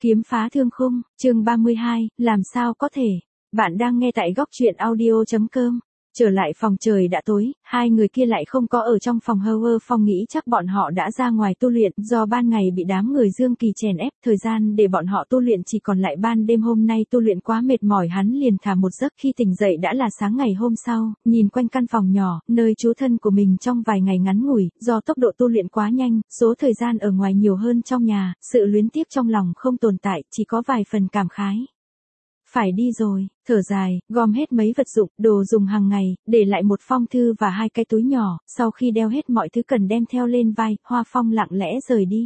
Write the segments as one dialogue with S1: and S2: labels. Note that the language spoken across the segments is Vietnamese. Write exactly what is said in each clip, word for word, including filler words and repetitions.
S1: Kiếm phá thương khung, chương ba mươi hai, làm sao có thể. Bạn đang nghe tại góc truyện audio.com. Trở lại phòng trời đã tối, hai người kia lại không có ở trong phòng. Hơ Phong nghĩ chắc bọn họ đã ra ngoài tu luyện, do ban ngày bị đám người Dương Kỳ chèn ép, thời gian để bọn họ tu luyện chỉ còn lại ban đêm. Hôm nay tu luyện quá mệt mỏi, hắn liền thả một giấc, khi tỉnh dậy đã là sáng ngày hôm sau. Nhìn quanh căn phòng nhỏ, nơi trú thân của mình trong vài ngày ngắn ngủi, do tốc độ tu luyện quá nhanh, số thời gian ở ngoài nhiều hơn trong nhà, sự luyến tiếc trong lòng không tồn tại, chỉ có vài phần cảm khái. Phải đi rồi, thở dài, gom hết mấy vật dụng, đồ dùng hàng ngày, để lại một phong thư và hai cái túi nhỏ. Sau khi đeo hết mọi thứ cần đem theo lên vai, Hoa Phong lặng lẽ rời đi.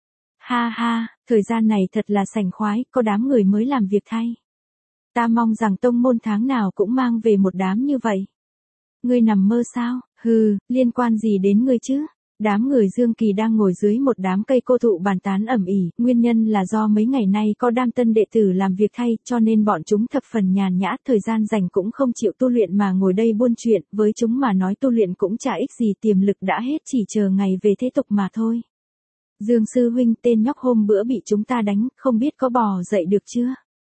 S1: Ha ha, thời gian này thật là sành khoái, có đám người mới làm việc thay. Ta mong rằng tông môn tháng nào cũng mang về một đám như vậy. Ngươi nằm mơ sao? Hừ, liên quan gì đến ngươi chứ? Đám người Dương Kỳ đang ngồi dưới một đám cây cô thụ bàn tán ầm ĩ, nguyên nhân là do mấy ngày nay có đam tân đệ tử làm việc thay, cho nên bọn chúng thập phần nhàn nhã, thời gian rảnh cũng không chịu tu luyện mà ngồi đây buôn chuyện, với chúng mà nói tu luyện cũng chả ích gì, tiềm lực đã hết, chỉ chờ ngày về thế tục mà thôi. Dương sư huynh, tên nhóc hôm bữa bị chúng ta đánh, không biết có bò dậy được chưa?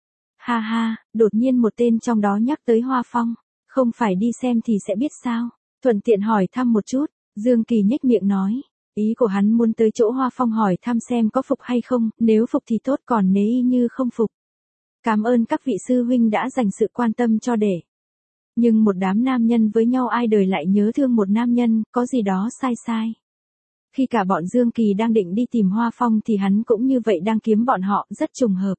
S1: Ha ha, đột nhiên một tên trong đó nhắc tới Hoa Phong, không phải đi xem thì sẽ biết sao, thuận tiện hỏi thăm một chút. Dương Kỳ nhếch miệng nói, ý của hắn muốn tới chỗ Hoa Phong hỏi thăm xem có phục hay không, nếu phục thì tốt, còn nếu y như không phục. Cảm ơn các vị sư huynh đã dành sự quan tâm cho đệ. Nhưng một đám nam nhân với nhau ai đời lại nhớ thương một nam nhân, có gì đó sai sai. Khi cả bọn Dương Kỳ đang định đi tìm Hoa Phong thì hắn cũng như vậy đang kiếm bọn họ, rất trùng hợp.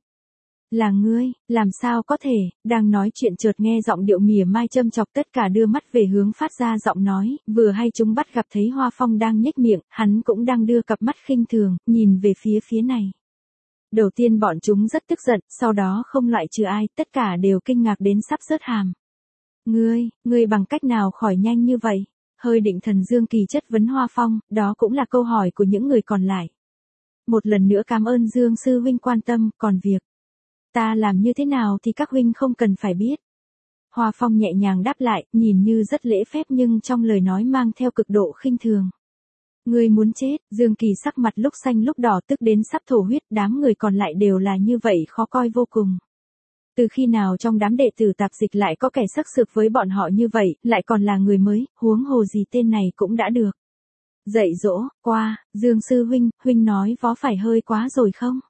S1: Là ngươi, làm sao có thể, đang nói chuyện chợt nghe giọng điệu mỉa mai châm chọc, tất cả đưa mắt về hướng phát ra giọng nói, vừa hay chúng bắt gặp thấy Hoa Phong đang nhếch miệng, hắn cũng đang đưa cặp mắt khinh thường, nhìn về phía phía này. Đầu tiên bọn chúng rất tức giận, sau đó không loại trừ ai, tất cả đều kinh ngạc đến sắp rớt hàm. Ngươi, ngươi bằng cách nào khỏi nhanh như vậy? Hơi định thần Dương Kỳ chất vấn Hoa Phong, đó cũng là câu hỏi của những người còn lại. Một lần nữa cảm ơn Dương sư huynh quan tâm, còn việc ta làm như thế nào thì các huynh không cần phải biết. Hoa Phong nhẹ nhàng đáp lại, nhìn như rất lễ phép nhưng trong lời nói mang theo cực độ khinh thường. Ngươi muốn chết? Dương Kỳ sắc mặt lúc xanh lúc đỏ, tức đến sắp thổ huyết, đám người còn lại đều là như vậy, khó coi vô cùng. Từ khi nào trong đám đệ tử tạp dịch lại có kẻ sắc sược với bọn họ như vậy, lại còn là người mới, huống hồ gì tên này cũng đã được dạy dỗ qua. Dương sư huynh, huynh nói vó phải hơi quá rồi không?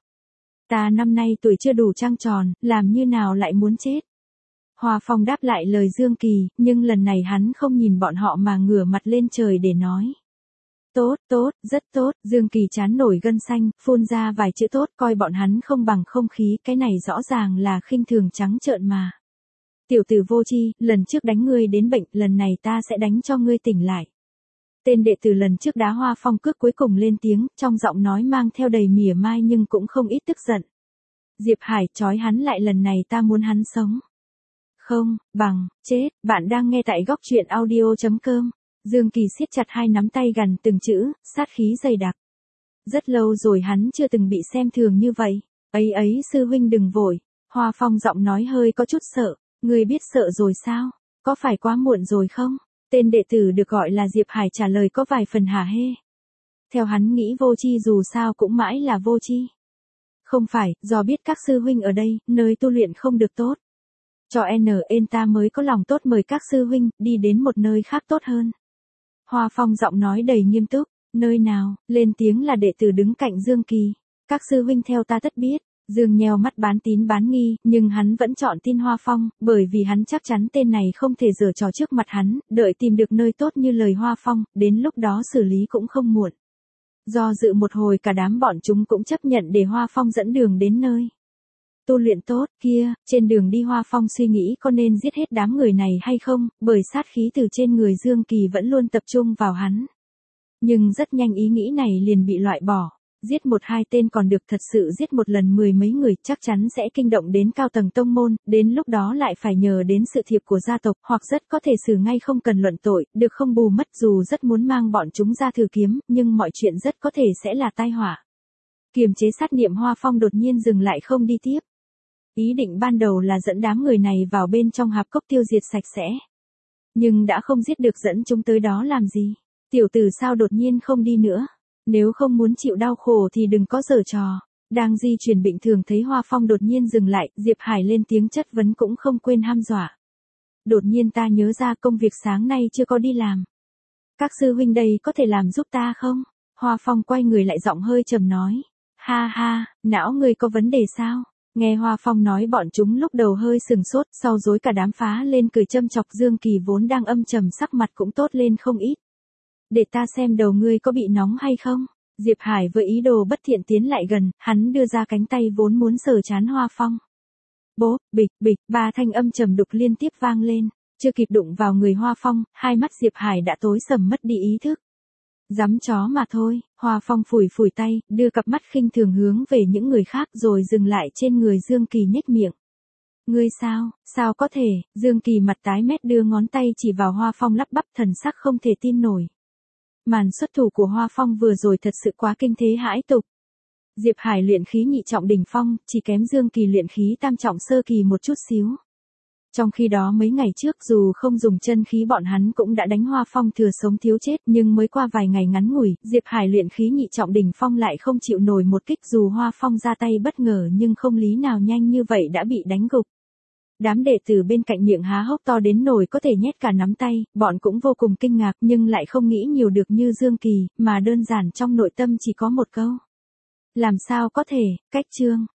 S1: Ta năm nay tuổi chưa đủ trăng tròn, làm như nào lại muốn chết? Hoa Phong đáp lại lời Dương Kỳ, nhưng lần này hắn không nhìn bọn họ mà ngửa mặt lên trời để nói. Tốt, tốt, rất tốt. Dương Kỳ chán nổi gân xanh, phun ra vài chữ tốt, coi bọn hắn không bằng không khí, cái này rõ ràng là khinh thường trắng trợn mà. Tiểu tử vô tri, lần trước đánh ngươi đến bệnh, lần này ta sẽ đánh cho ngươi tỉnh lại. Tên đệ tử lần trước đá Hoa Phong cước cuối cùng lên tiếng, trong giọng nói mang theo đầy mỉa mai nhưng cũng không ít tức giận. Diệp Hải, trói hắn lại, lần này ta muốn hắn sống. Không, bằng, chết. Bạn đang nghe tại góc truyện audio.com. Dương Kỳ siết chặt hai nắm tay gần từng chữ, sát khí dày đặc. Rất lâu rồi hắn chưa từng bị xem thường như vậy. Ấy ấy sư huynh đừng vội. Hoa Phong giọng nói hơi có chút sợ. Ngươi biết sợ rồi sao? Có phải quá muộn rồi không? Tên đệ tử được gọi là Diệp Hải trả lời có vài phần hả hê. Theo hắn nghĩ vô tri dù sao cũng mãi là vô tri. Không phải, do biết các sư huynh ở đây, nơi tu luyện không được tốt. Cho nên ta mới có lòng tốt mời các sư huynh đi đến một nơi khác tốt hơn. Hoa Phong giọng nói đầy nghiêm túc, nơi nào? Lên tiếng là đệ tử đứng cạnh Dương Kỳ. Các sư huynh theo ta tất biết. Dương nheo mắt bán tín bán nghi, nhưng hắn vẫn chọn tin Hoa Phong, bởi vì hắn chắc chắn tên này không thể giở trò trước mặt hắn, đợi tìm được nơi tốt như lời Hoa Phong, đến lúc đó xử lý cũng không muộn. Do dự một hồi cả đám bọn chúng cũng chấp nhận để Hoa Phong dẫn đường đến nơi tu luyện tốt kia. Trên đường đi Hoa Phong suy nghĩ có nên giết hết đám người này hay không, bởi sát khí từ trên người Dương Kỳ vẫn luôn tập trung vào hắn. Nhưng rất nhanh ý nghĩ này liền bị loại bỏ. Giết một hai tên còn được, thật sự giết một lần mười mấy người chắc chắn sẽ kinh động đến cao tầng tông môn, đến lúc đó lại phải nhờ đến sự thiệp của gia tộc, hoặc rất có thể xử ngay không cần luận tội, được không bù mất. Dù rất muốn mang bọn chúng ra thử kiếm, nhưng mọi chuyện rất có thể sẽ là tai họa. Kiềm chế sát niệm, Hoa Phong đột nhiên dừng lại không đi tiếp. Ý định ban đầu là dẫn đám người này vào bên trong hạp cốc tiêu diệt sạch sẽ. Nhưng đã không giết được, dẫn chúng tới đó làm gì? Tiểu tử sao đột nhiên không đi nữa? Nếu không muốn chịu đau khổ thì đừng có giở trò. Đang di chuyển bình thường thấy Hoa Phong đột nhiên dừng lại, Diệp Hải lên tiếng chất vấn cũng không quên hăm dọa. Đột nhiên ta nhớ ra công việc sáng nay chưa có đi làm. Các sư huynh đây có thể làm giúp ta không? Hoa Phong quay người lại giọng hơi trầm nói. Ha ha, não ngươi có vấn đề sao? Nghe Hoa Phong nói bọn chúng lúc đầu hơi sừng sốt, sau dối cả đám phá lên cười châm chọc. Dương Kỳ vốn đang âm trầm sắc mặt cũng tốt lên không ít. Để ta xem đầu ngươi có bị nóng hay không? Diệp Hải với ý đồ bất thiện tiến lại gần, hắn đưa ra cánh tay vốn muốn sờ trán Hoa Phong. Bố, bịch, bịch, ba thanh âm trầm đục liên tiếp vang lên, chưa kịp đụng vào người Hoa Phong, hai mắt Diệp Hải đã tối sầm mất đi ý thức. Dám chó mà thôi, Hoa Phong phủi phủi tay, đưa cặp mắt khinh thường hướng về những người khác rồi dừng lại trên người Dương Kỳ nhếch miệng. Ngươi sao, sao có thể? Dương Kỳ mặt tái mét đưa ngón tay chỉ vào Hoa Phong lắp bắp thần sắc không thể tin nổi. Màn xuất thủ của Hoa Phong vừa rồi thật sự quá kinh thế hãi tục. Diệp Hải luyện khí nhị trọng đỉnh phong, chỉ kém Dương Kỳ luyện khí tam trọng sơ kỳ một chút xíu. Trong khi đó mấy ngày trước dù không dùng chân khí bọn hắn cũng đã đánh Hoa Phong thừa sống thiếu chết, nhưng mới qua vài ngày ngắn ngủi, Diệp Hải luyện khí nhị trọng đỉnh phong lại không chịu nổi một kích, dù Hoa Phong ra tay bất ngờ nhưng không lý nào nhanh như vậy đã bị đánh gục. Đám đệ tử bên cạnh miệng há hốc to đến nổi có thể nhét cả nắm tay, bọn cũng vô cùng kinh ngạc nhưng lại không nghĩ nhiều được như Dương Kỳ, mà đơn giản trong nội tâm chỉ có một câu. Làm sao có thể, cách chương.